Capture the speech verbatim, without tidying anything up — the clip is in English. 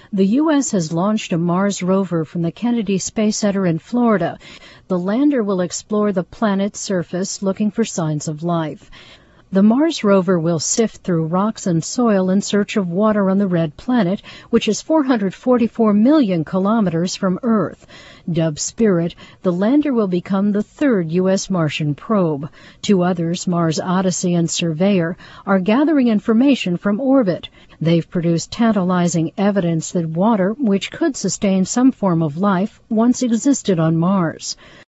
The U S has launched a Mars rover from the Kennedy Space Center in Florida. The lander will explore the planet's surface looking for signs of life. The Mars rover will sift through rocks and soil in search of water on the red planet, which is four hundred forty-four million kilometers from Earth. Dubbed Spirit, the lander will become the third U S Martian probe. Two others, Mars Odyssey and Surveyor, are gathering information from orbit. They've produced tantalizing evidence that water, which could sustain some form of life, once existed on Mars.